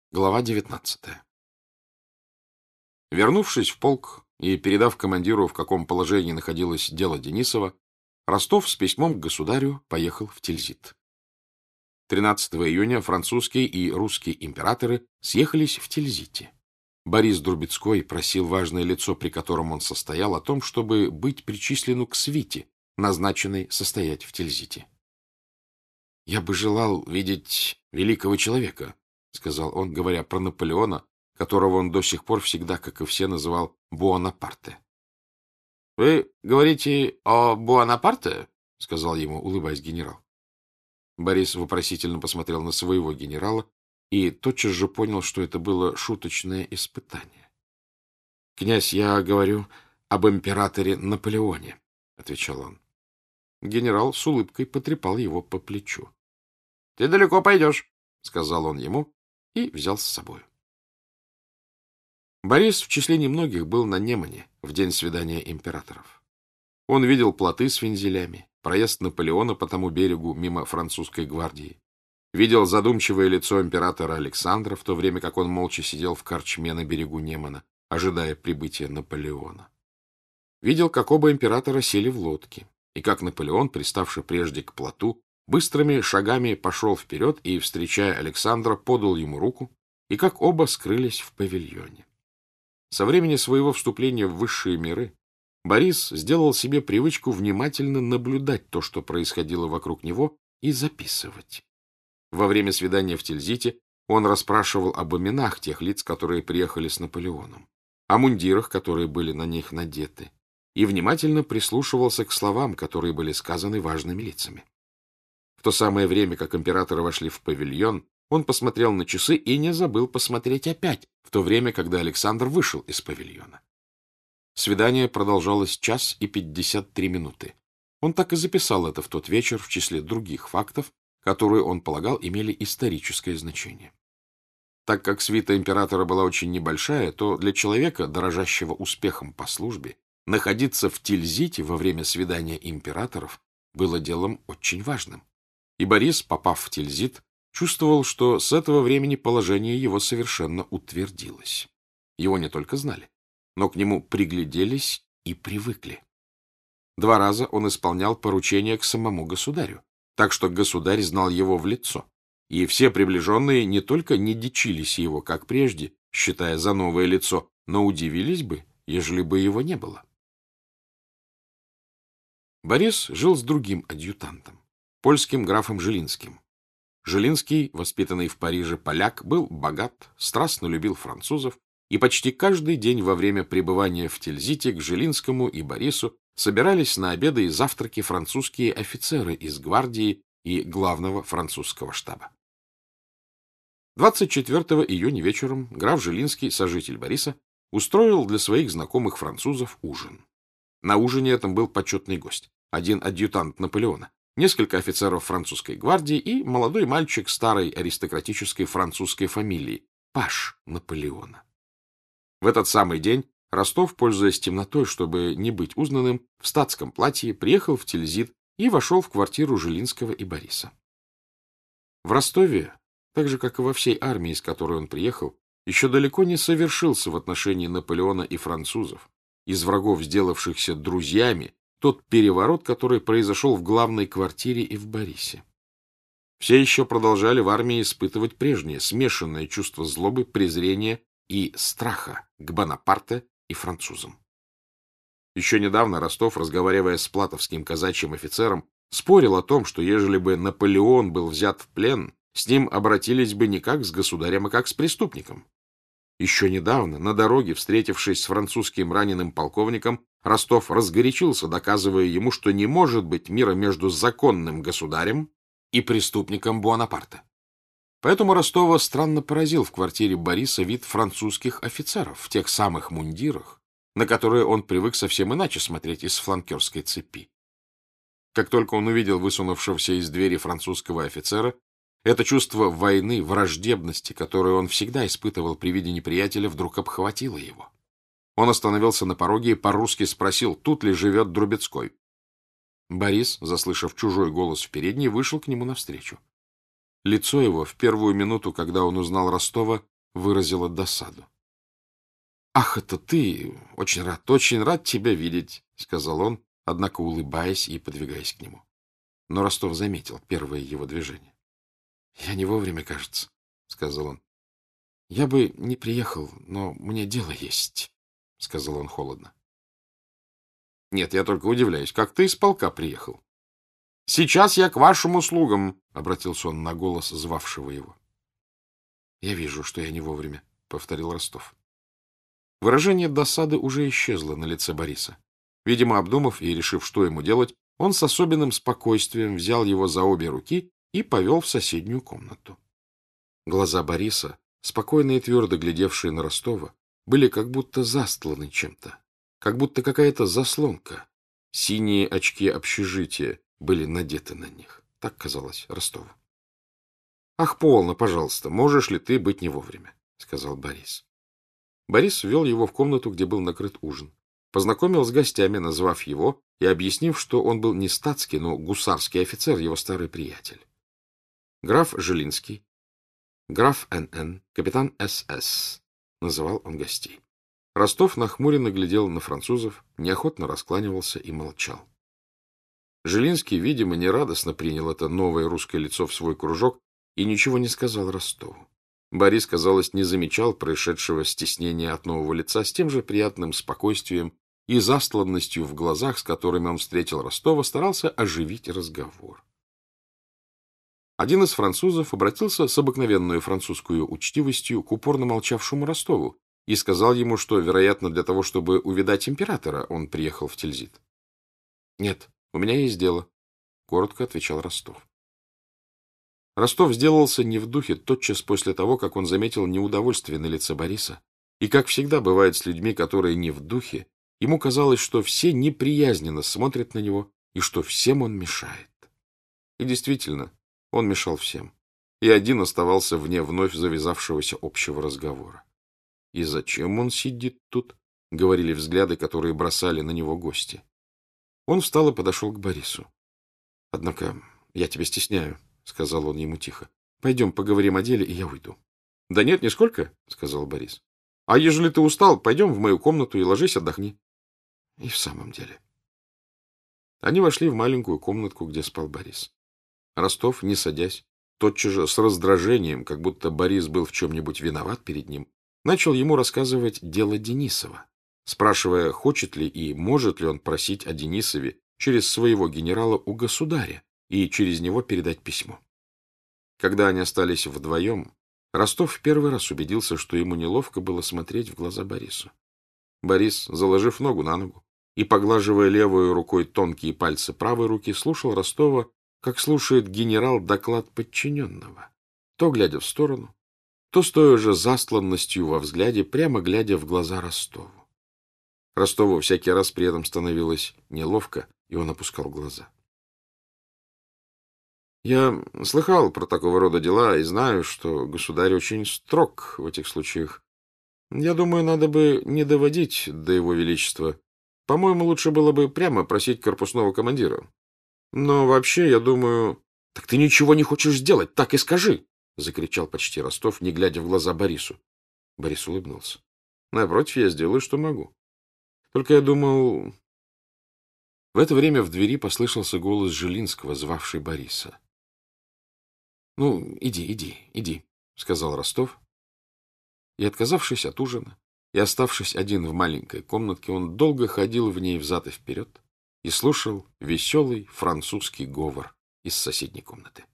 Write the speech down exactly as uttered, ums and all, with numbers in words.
Глава девятнадцатая. Вернувшись в полк и передав командиру, в каком положении находилось дело Денисова, Ростов с письмом к государю поехал в Тильзит. тринадцатого июня французские и русские императоры съехались в Тильзите. Борис Друбецкой просил важное лицо, при котором он состоял, о том, чтобы быть причислену к свите, назначенной состоять в Тильзите. «Я бы желал видеть великого человека», — сказал он, говоря про Наполеона, которого он до сих пор всегда, как и все, называл Буонапарте. — Вы говорите о Буонапарте? — сказал ему, улыбаясь, генерал. Борис вопросительно посмотрел на своего генерала и тотчас же понял, что это было шуточное испытание. — Князь, я говорю об императоре Наполеоне, — отвечал он. Генерал с улыбкой потрепал его по плечу. — Ты далеко пойдешь, — сказал он ему и взял с собой. Борис в числе немногих был на Немане в день свидания императоров. Он видел плоты с вензелями, проезд Наполеона по тому берегу мимо французской гвардии, видел задумчивое лицо императора Александра, в то время как он молча сидел в корчме на берегу Немана, ожидая прибытия Наполеона. Видел, как оба императора сели в лодки, и как Наполеон, приставший прежде к плоту, быстрыми шагами пошел вперед и, встречая Александра, подал ему руку, и как оба скрылись в павильоне. Со времени своего вступления в высшие миры Борис сделал себе привычку внимательно наблюдать то, что происходило вокруг него, и записывать. Во время свидания в Тильзите он расспрашивал об именах тех лиц, которые приехали с Наполеоном, о мундирах, которые были на них надеты, и внимательно прислушивался к словам, которые были сказаны важными лицами. В то самое время, как императоры вошли в павильон, он посмотрел на часы и не забыл посмотреть опять, в то время, когда Александр вышел из павильона. Свидание продолжалось час и пятьдесят три минуты. Он так и записал это в тот вечер в числе других фактов, которые, он полагал, имели историческое значение. Так как свита императора была очень небольшая, то для человека, дорожащего успехом по службе, находиться в Тильзите во время свидания императоров было делом очень важным. И Борис, попав в Тильзит, чувствовал, что с этого времени положение его совершенно утвердилось. Его не только знали, но к нему пригляделись и привыкли. Два раза он исполнял поручения к самому государю, так что государь знал его в лицо, и все приближенные не только не дичились его, как прежде, считая за новое лицо, но удивились бы, ежели бы его не было. Борис жил с другим адъютантом, польским графом Жилинским. Жилинский, воспитанный в Париже поляк, был богат, страстно любил французов, и почти каждый день во время пребывания в Тильзите к Жилинскому и Борису собирались на обеды и завтраки французские офицеры из гвардии и главного французского штаба. двадцать четвёртого июня вечером граф Жилинский, сожитель Бориса, устроил для своих знакомых французов ужин. На ужине этом был почетный гость, один адъютант Наполеона, несколько офицеров французской гвардии и молодой мальчик старой аристократической французской фамилии, паж Наполеона. В этот самый день Ростов, пользуясь темнотой, чтобы не быть узнанным, в статском платье приехал в Тильзит и вошел в квартиру Жилинского и Бориса. В Ростове, так же, как и во всей армии, с которой он приехал, еще далеко не совершился в отношении Наполеона и французов, из врагов, сделавшихся друзьями, тот переворот, который произошел в главной квартире и в Борисе. Все еще продолжали в армии испытывать прежнее, смешанное чувство злобы, презрения и страха к Бонапарте и французам. Еще недавно Ростов, разговаривая с платовским казачьим офицером, спорил о том, что ежели бы Наполеон был взят в плен, с ним обратились бы не как с государем, а как с преступником. Еще недавно, на дороге, встретившись с французским раненым полковником, Ростов разгорячился, доказывая ему, что не может быть мира между законным государем и преступником Буонапарте. Поэтому Ростова странно поразил в квартире Бориса вид французских офицеров в тех самых мундирах, на которые он привык совсем иначе смотреть из фланкерской цепи. Как только он увидел высунувшегося из двери французского офицера, это чувство войны, враждебности, которое он всегда испытывал при виде неприятеля, вдруг обхватило его. Он остановился на пороге и по-русски спросил, тут ли живет Друбецкой. Борис, заслышав чужой голос в передней, вышел к нему навстречу. Лицо его в первую минуту, когда он узнал Ростова, выразила досаду. — Ах, это ты! Очень рад, очень рад тебя видеть, — сказал он, однако улыбаясь и подвигаясь к нему. Но Ростов заметил первое его движение. — Я не вовремя, кажется, — сказал он. — Я бы не приехал, но мне дело есть, — сказал он холодно. — Нет, я только удивляюсь, как ты из полка приехал? — Сейчас я к вашим услугам, — обратился он на голос звавшего его. — Я вижу, что я не вовремя, — повторил Ростов. Выражение досады уже исчезло на лице Бориса. Видимо, обдумав и решив, что ему делать, он с особенным спокойствием взял его за обе руки и повел в соседнюю комнату. Глаза Бориса, спокойно и твердо глядевшие на Ростова, были как будто застланы чем-то, как будто какая-то заслонка. Синие очки общежития были надеты на них. Так казалось Ростову. — Ах, полно, пожалуйста, можешь ли ты быть не вовремя, — сказал Борис. Борис ввел его в комнату, где был накрыт ужин, познакомил с гостями, назвав его и объяснив, что он был не статский, но гусарский офицер, его старый приятель. Граф Жилинский, граф Н Н, капитан С С, называл он гостей. Ростов нахмуренно глядел на французов, неохотно раскланивался и молчал. Жилинский, видимо, нерадостно принял это новое русское лицо в свой кружок и ничего не сказал Ростову. Борис, казалось, не замечал происшедшего стеснения от нового лица с тем же приятным спокойствием и застланностью в глазах, с которыми он встретил Ростова, старался оживить разговор. Один из французов обратился с обыкновенной французской учтивостью к упорно молчавшему Ростову и сказал ему, что, вероятно, для того, чтобы увидать императора, он приехал в Тильзит. — Нет, у меня есть дело, — коротко отвечал Ростов. Ростов сделался не в духе тотчас после того, как он заметил неудовольствие на лице Бориса. И, как всегда бывает с людьми, которые не в духе, ему казалось, что все неприязненно смотрят на него и что всем он мешает. И действительно, он мешал всем. И один оставался вне вновь завязавшегося общего разговора. «И зачем он сидит тут?» — говорили взгляды, которые бросали на него гости. Он встал и подошел к Борису. — Однако я тебя стесняю, — сказал он ему тихо. — Пойдем поговорим о деле, и я уйду. — Да нет, нисколько, — сказал Борис. — А ежели ты устал, пойдем в мою комнату и ложись, отдохни. И в самом деле. Они вошли в маленькую комнатку, где спал Борис. Ростов, не садясь, тотчас же с раздражением, как будто Борис был в чем-нибудь виноват перед ним, начал ему рассказывать дело Денисова, спрашивая, хочет ли и может ли он просить о Денисове через своего генерала у государя и через него передать письмо. Когда они остались вдвоем, Ростов в первый раз убедился, что ему неловко было смотреть в глаза Борису. Борис, заложив ногу на ногу и поглаживая левой рукой тонкие пальцы правой руки, слушал Ростова, как слушает генерал доклад подчиненного, то глядя в сторону, то с той же застланностью во взгляде, прямо глядя в глаза Ростову. Ростову всякий раз при этом становилось неловко, и он опускал глаза. Я слыхал про такого рода дела и знаю, что государь очень строг в этих случаях. Я думаю, надо бы не доводить до его величества. По-моему, лучше было бы прямо просить корпусного командира. Но вообще, я думаю... — Так ты ничего не хочешь сделать, так и скажи! — закричал почти Ростов, не глядя в глаза Борису. Борис улыбнулся. — Напротив, я сделаю, что могу. Только я думал... В это время в двери послышался голос Жилинского, звавший Бориса. — Ну, иди, иди, иди, — сказал Ростов. И, отказавшись от ужина и оставшись один в маленькой комнатке, он долго ходил в ней взад и вперед и слушал веселый французский говор из соседней комнаты.